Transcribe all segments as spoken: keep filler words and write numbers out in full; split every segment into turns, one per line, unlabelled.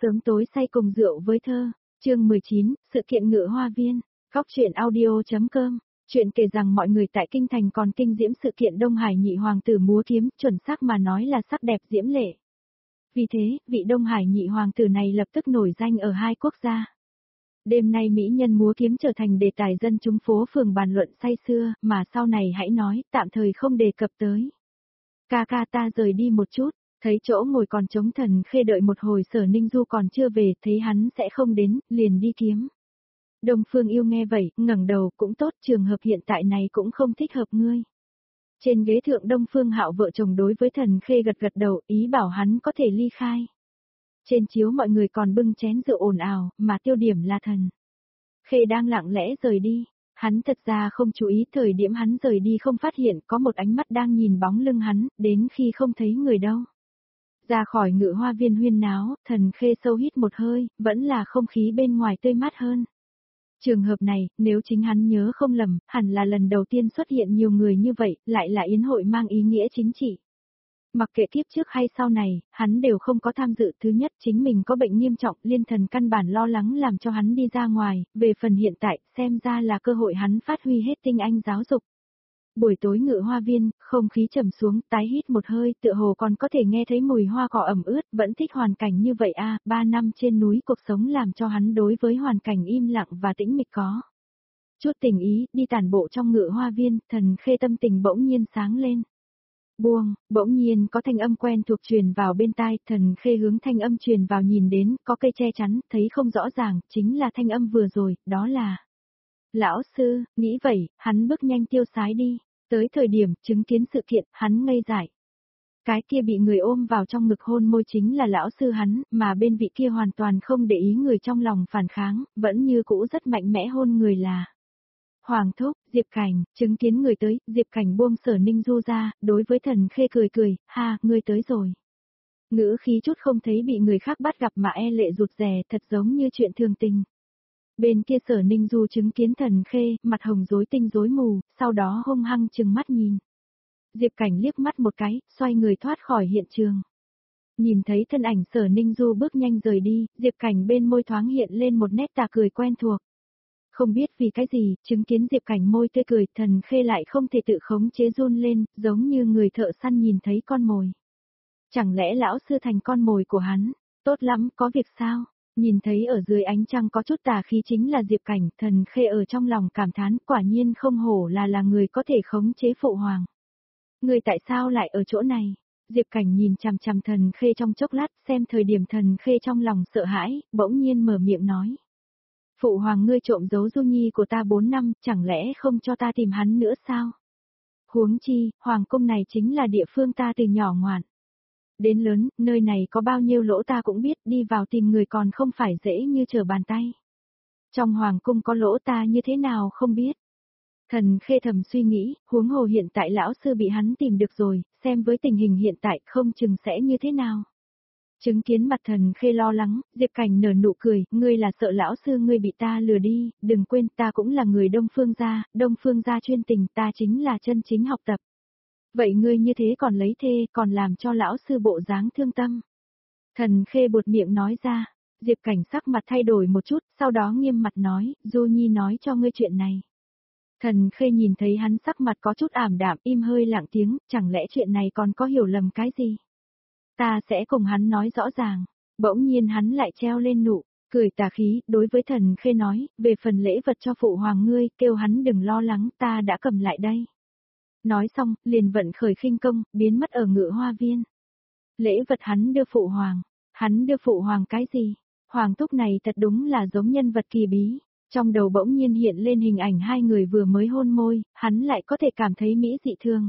Sớm tối say cùng rượu với thơ, chương mười chín, sự kiện Ngự Hoa Viên, góc truyện audio.com. Chuyện kể rằng mọi người tại Kinh Thành còn kinh diễm sự kiện Đông Hải nhị hoàng tử múa kiếm, chuẩn xác mà nói là sắc đẹp diễm lệ. Vì thế, vị Đông Hải nhị hoàng tử này lập tức nổi danh ở hai quốc gia. Đêm nay mỹ nhân múa kiếm trở thành đề tài dân chúng phố phường bàn luận say sưa, mà sau này hãy nói, tạm thời không đề cập tới. Ca ca ta rời đi một chút. Thấy chỗ ngồi còn trống Thần Khê đợi một hồi Sở Ninh Du còn chưa về, thấy hắn sẽ không đến, liền đi kiếm. Đông Phương Yêu nghe vậy, ngẩng đầu, cũng tốt, trường hợp hiện tại này cũng không thích hợp ngươi. Trên ghế thượng Đông Phương Hạo vợ chồng đối với Thần Khê gật gật đầu, ý bảo hắn có thể ly khai. Trên chiếu mọi người còn bưng chén rượu ồn ào, mà tiêu điểm là Thần Khê đang lặng lẽ rời đi. Hắn thật ra không chú ý, thời điểm hắn rời đi không phát hiện có một ánh mắt đang nhìn bóng lưng hắn, đến khi không thấy người đâu. Ra khỏi Ngự Hoa Viên huyên náo, Thần Khê sâu hít một hơi, vẫn là không khí bên ngoài tươi mát hơn. Trường hợp này, nếu chính hắn nhớ không lầm, hẳn là lần đầu tiên xuất hiện nhiều người như vậy, lại là yến hội mang ý nghĩa chính trị. Mặc kệ kiếp trước hay sau này, hắn đều không có tham dự. Thứ nhất, chính mình có bệnh nghiêm trọng, Liên Thần căn bản lo lắng làm cho hắn đi ra ngoài, về phần hiện tại, xem ra là cơ hội hắn phát huy hết tinh anh giáo dục. Buổi tối Ngự Hoa Viên, không khí trầm xuống, tái hít một hơi, tựa hồ còn có thể nghe thấy mùi hoa cỏ ẩm ướt, vẫn thích hoàn cảnh như vậy a, ba năm trên núi cuộc sống làm cho hắn đối với hoàn cảnh im lặng và tĩnh mịch có chút tình ý, đi tản bộ trong Ngự Hoa Viên, Thần Khê tâm tình bỗng nhiên sáng lên. Buông, bỗng nhiên có thanh âm quen thuộc truyền vào bên tai, Thần Khê hướng thanh âm truyền vào nhìn đến, có cây che chắn, thấy không rõ ràng, chính là thanh âm vừa rồi, đó là lão sư. Nghĩ vậy, hắn bước nhanh tiêu sái đi. Tới thời điểm chứng kiến sự kiện, hắn ngây dại. Cái kia bị người ôm vào trong ngực hôn môi chính là lão sư hắn, mà bên vị kia hoàn toàn không để ý người trong lòng phản kháng, vẫn như cũ rất mạnh mẽ hôn người là Hoàng thúc. Diệp Cảnh, chứng kiến người tới, Diệp Cảnh buông Sở Ninh Du ra, đối với Thần Khê cười cười, ha, ngươi tới rồi. Ngữ khí chút không thấy bị người khác bắt gặp mà e lệ rụt rè, thật giống như chuyện thường tình. Bên kia Sở Ninh Du chứng kiến Thần Khê, mặt hồng rối tinh rối mù, sau đó hung hăng trừng mắt nhìn. Diệp Cảnh liếc mắt một cái, xoay người thoát khỏi hiện trường. Nhìn thấy thân ảnh Sở Ninh Du bước nhanh rời đi, Diệp Cảnh bên môi thoáng hiện lên một nét tà cười quen thuộc. Không biết vì cái gì, chứng kiến Diệp Cảnh môi tươi cười, Thần Khê lại không thể tự khống chế run lên, giống như người thợ săn nhìn thấy con mồi. Chẳng lẽ lão sư thành con mồi của hắn? Tốt lắm, có việc sao? Nhìn thấy ở dưới ánh trăng có chút tà khí chính là Diệp Cảnh, Thần Khê ở trong lòng cảm thán, quả nhiên không hổ là là người có thể khống chế phụ hoàng. Người tại sao lại ở chỗ này? Diệp Cảnh nhìn chằm chằm Thần Khê trong chốc lát, xem thời điểm Thần Khê trong lòng sợ hãi, bỗng nhiên mở miệng nói. Phụ hoàng ngươi trộm giấu Du Nhi của ta bốn năm, chẳng lẽ không cho ta tìm hắn nữa sao? Huống chi, hoàng cung này chính là địa phương ta từ nhỏ ngoạn đến lớn, nơi này có bao nhiêu lỗ ta cũng biết, đi vào tìm người còn không phải dễ như trở bàn tay. Trong hoàng cung có lỗ ta như thế nào không biết. Thần Khê thầm suy nghĩ, huống hồ hiện tại lão sư bị hắn tìm được rồi, xem với tình hình hiện tại không chừng sẽ như thế nào. Chứng kiến mặt Thần Khê lo lắng, Diệp Cảnh nở nụ cười, ngươi là sợ lão sư ngươi bị ta lừa đi, đừng quên ta cũng là người Đông Phương gia, Đông Phương gia chuyên tình, ta chính là chân chính học tập. Vậy ngươi như thế còn lấy thê, còn làm cho lão sư bộ dáng thương tâm. Thần Khê buột miệng nói ra. Diệp Cảnh sắc mặt thay đổi một chút, sau đó nghiêm mặt nói, Du Nhi nói cho ngươi chuyện này. Thần Khê nhìn thấy hắn sắc mặt có chút ảm đạm, im hơi lặng tiếng, chẳng lẽ chuyện này còn có hiểu lầm cái gì? Ta sẽ cùng hắn nói rõ ràng. Bỗng nhiên hắn lại treo lên nụ cười tà khí, đối với Thần Khê nói, về phần lễ vật cho phụ hoàng ngươi, kêu hắn đừng lo lắng, ta đã cầm lại đây. Nói xong, liền vận khởi khinh công, biến mất ở Ngự Hoa Viên. Lễ vật hắn đưa phụ hoàng. Hắn đưa phụ hoàng cái gì? Hoàng thúc này thật đúng là giống nhân vật kỳ bí. Trong đầu bỗng nhiên hiện lên hình ảnh hai người vừa mới hôn môi, hắn lại có thể cảm thấy mỹ dị thương.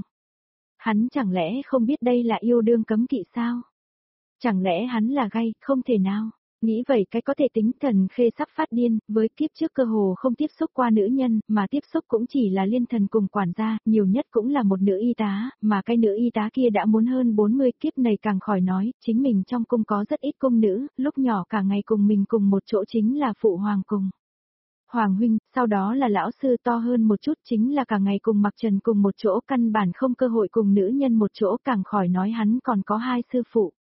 Hắn chẳng lẽ không biết đây là yêu đương cấm kỵ sao? Chẳng lẽ hắn là gay, không thể nào. Nghĩ vậy cái có thể tính. Thần Khê sắp phát điên, với kiếp trước cơ hồ không tiếp xúc qua nữ nhân, mà tiếp xúc cũng chỉ là Liên Thần cùng quản gia, nhiều nhất cũng là một nữ y tá, mà cái nữ y tá kia đã muốn hơn bốn mươi, kiếp này càng khỏi nói, chính mình trong cung có rất ít cung nữ, lúc nhỏ cả ngày cùng mình cùng một chỗ chính là phụ hoàng cùng Hoàng huynh, sau đó là lão sư to hơn một chút chính là cả ngày cùng Mặc Trần cùng một chỗ, căn bản không cơ hội cùng nữ nhân một chỗ, càng khỏi nói hắn còn có hai sư phụ.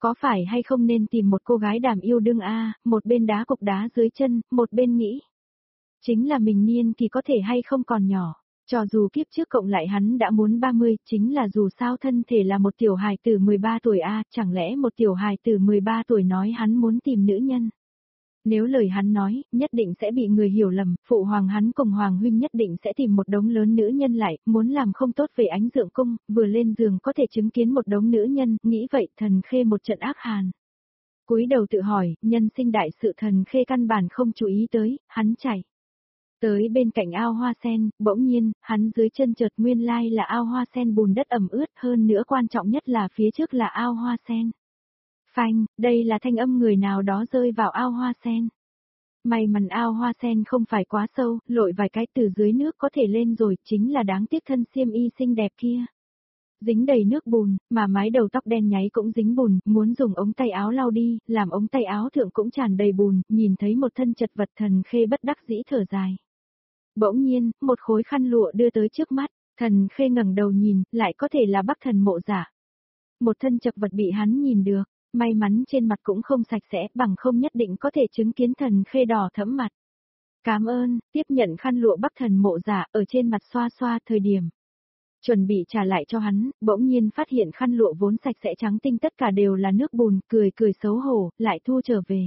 Có phải hay không nên tìm một cô gái đàm yêu đương a, một bên đá cục đá dưới chân, một bên nghĩ. Chính là mình niên thì có thể hay không còn nhỏ. Cho dù kiếp trước cộng lại hắn đã muốn ba mươi, chính là dù sao thân thể là một tiểu hài tử mười ba tuổi a, chẳng lẽ một tiểu hài tử mười ba tuổi nói hắn muốn tìm nữ nhân. Nếu lời hắn nói, nhất định sẽ bị người hiểu lầm, phụ hoàng hắn cùng hoàng huynh nhất định sẽ tìm một đống lớn nữ nhân lại, muốn làm không tốt về ánh dượng cung, vừa lên giường có thể chứng kiến một đống nữ nhân, nghĩ vậy thần khê một trận ác hàn. Cúi đầu tự hỏi, nhân sinh đại sự thần khê căn bản không chú ý tới, hắn chạy. Tới bên cạnh ao hoa sen, bỗng nhiên, hắn dưới chân chợt nguyên lai là ao hoa sen bùn đất ẩm ướt, hơn nữa quan trọng nhất là phía trước là ao hoa sen. Phanh, đây là thanh âm người nào đó rơi vào ao hoa sen. May mắn ao hoa sen không phải quá sâu, lội vài cái từ dưới nước có thể lên rồi, chính là đáng tiếc thân xiêm y xinh đẹp kia. Dính đầy nước bùn, mà mái đầu tóc đen nháy cũng dính bùn, muốn dùng ống tay áo lau đi, làm ống tay áo thượng cũng tràn đầy bùn, nhìn thấy một thân chật vật thần khê bất đắc dĩ thở dài. Bỗng nhiên, một khối khăn lụa đưa tới trước mắt, thần khê ngẩng đầu nhìn, lại có thể là Bắc Thần Mộ Dạ. Một thân chật vật bị hắn nhìn được, may mắn trên mặt cũng không sạch sẽ, bằng không nhất định có thể chứng kiến thần khê đỏ thẫm mặt. Cảm ơn, tiếp nhận khăn lụa Bắc Thần Mộ Dạ ở trên mặt xoa xoa thời điểm. Chuẩn bị trả lại cho hắn, bỗng nhiên phát hiện khăn lụa vốn sạch sẽ trắng tinh tất cả đều là nước bùn, cười cười xấu hổ, lại thu trở về.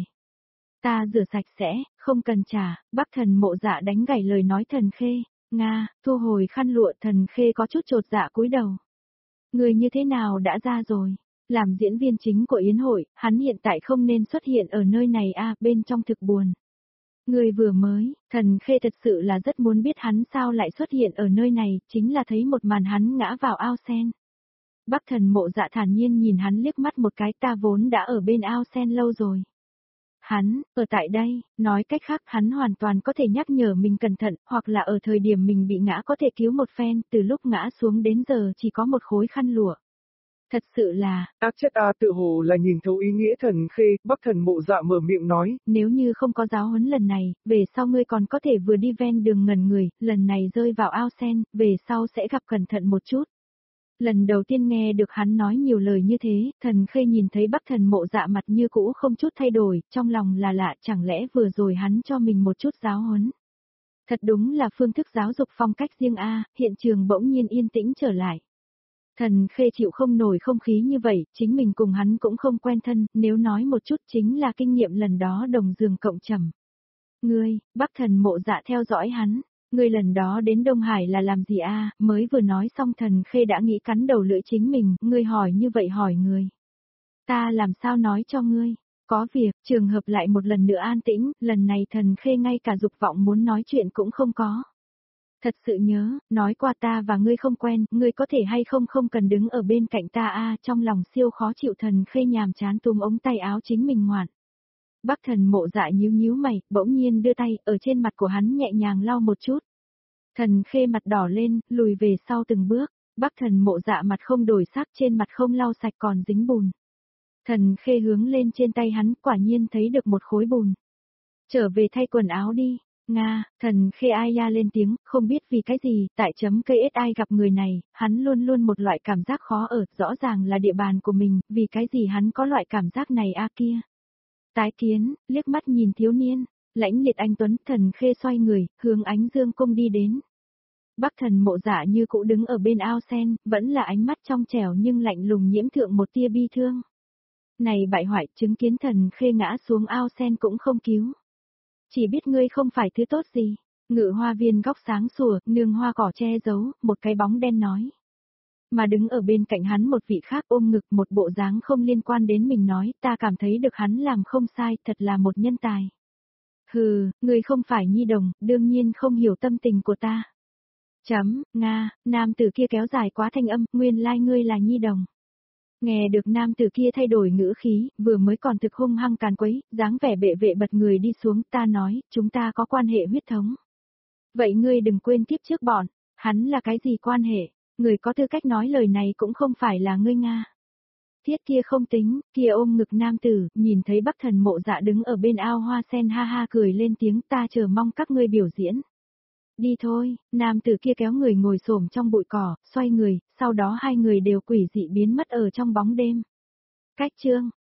Ta rửa sạch sẽ, không cần trả, Bắc Thần Mộ Dạ đánh gãy lời nói thần khê, Nga, thu hồi khăn lụa thần khê có chút chột dạ cúi đầu. Người như thế nào đã ra rồi? Làm diễn viên chính của yến hội, hắn hiện tại không nên xuất hiện ở nơi này a, à, bên trong thực buồn. Người vừa mới, thần khê thật sự là rất muốn biết hắn sao lại xuất hiện ở nơi này, chính là thấy một màn hắn ngã vào ao sen. Bắc Thần Mộ Dạ thản nhiên nhìn hắn liếc mắt một cái, ta vốn đã ở bên ao sen lâu rồi. Hắn, ở tại đây, nói cách khác hắn hoàn toàn có thể nhắc nhở mình cẩn thận, hoặc là ở thời điểm mình bị ngã có thể cứu một phen, từ lúc ngã xuống đến giờ chỉ có một khối khăn lụa. Thật sự là,
ác chất a tự hồ là nhìn thấu ý nghĩa thần khê, Bắc Thần Mộ Dạ mở miệng nói.
Nếu như không có giáo huấn lần này, về sau ngươi còn có thể vừa đi ven đường ngẩn người, lần này rơi vào ao sen, về sau sẽ gặp cẩn thận một chút. Lần đầu tiên nghe được hắn nói nhiều lời như thế, thần khê nhìn thấy Bắc Thần Mộ Dạ mặt như cũ không chút thay đổi, trong lòng là lạ, chẳng lẽ vừa rồi hắn cho mình một chút giáo huấn. Thật đúng là phương thức giáo dục phong cách riêng a, hiện trường bỗng nhiên yên tĩnh trở lại. Thần khê chịu không nổi không khí như vậy, chính mình cùng hắn cũng không quen thân, nếu nói một chút chính là kinh nghiệm lần đó đồng giường cộng trầm. Ngươi, Bắc Thần Mộ Dạ theo dõi hắn, ngươi lần đó đến Đông Hải là làm gì a? Mới vừa nói xong thần khê đã nghĩ cắn đầu lưỡi chính mình, ngươi hỏi như vậy hỏi người. Ta làm sao nói cho ngươi, có việc, trường hợp lại một lần nữa an tĩnh, lần này thần khê ngay cả dục vọng muốn nói chuyện cũng không có. Thật sự nhớ, nói qua ta và ngươi không quen, ngươi có thể hay không không cần đứng ở bên cạnh ta a, trong lòng siêu khó chịu thần khê nhàm chán túm ống tay áo chính mình ngoạn. Bắc Thần Mộ Dạ nhíu nhíu mày, bỗng nhiên đưa tay, ở trên mặt của hắn nhẹ nhàng lau một chút. Thần khê mặt đỏ lên, lùi về sau từng bước, Bắc Thần Mộ Dạ mặt không đổi sắc, trên mặt không lau sạch còn dính bùn. Thần khê hướng lên trên tay hắn, quả nhiên thấy được một khối bùn. Trở về thay quần áo đi. Nga, thần khê ai ya lên tiếng, không biết vì cái gì, tại chấm cây ét ai gặp người này, hắn luôn luôn một loại cảm giác khó ở, rõ ràng là địa bàn của mình, vì cái gì hắn có loại cảm giác này a kia. Tái kiến, liếc mắt nhìn thiếu niên, lãnh liệt anh tuấn, thần khê xoay người, hướng Ánh Dương cung đi đến. Bắc Thần Mộ Dạ như cũ đứng ở bên ao sen, vẫn là ánh mắt trong trẻo nhưng lạnh lùng nhiễm thượng một tia bi thương. Này bại hoại, chứng kiến thần khê ngã xuống ao sen cũng không cứu. Chỉ biết ngươi không phải thứ tốt gì. Ngự hoa viên góc sáng sủa, nương hoa cỏ che giấu, một cái bóng đen nói. Mà đứng ở bên cạnh hắn một vị khác ôm ngực một bộ dáng không liên quan đến mình nói, ta cảm thấy được hắn làm không sai, thật là một nhân tài. Hừ, ngươi không phải nhi đồng, đương nhiên không hiểu tâm tình của ta. Chấm, Nga, nam tử kia kéo dài quá thanh âm, nguyên lai like ngươi là nhi đồng. Nghe được nam tử kia thay đổi ngữ khí, vừa mới còn thực hung hăng càn quấy, dáng vẻ bệ vệ bật người đi xuống, ta nói, chúng ta có quan hệ huyết thống. Vậy ngươi đừng quên tiếp trước bọn, hắn là cái gì quan hệ, người có tư cách nói lời này cũng không phải là ngươi Nga. Thiết kia không tính, kia ôm ngực nam tử, nhìn thấy Bắc Thần Mộ Dạ đứng ở bên ao hoa sen ha ha cười lên tiếng, ta chờ mong các ngươi biểu diễn. Đi thôi, nam tử kia kéo người ngồi xổm trong bụi cỏ, xoay người, sau đó hai người đều quỷ dị biến mất ở trong bóng đêm. Cách chương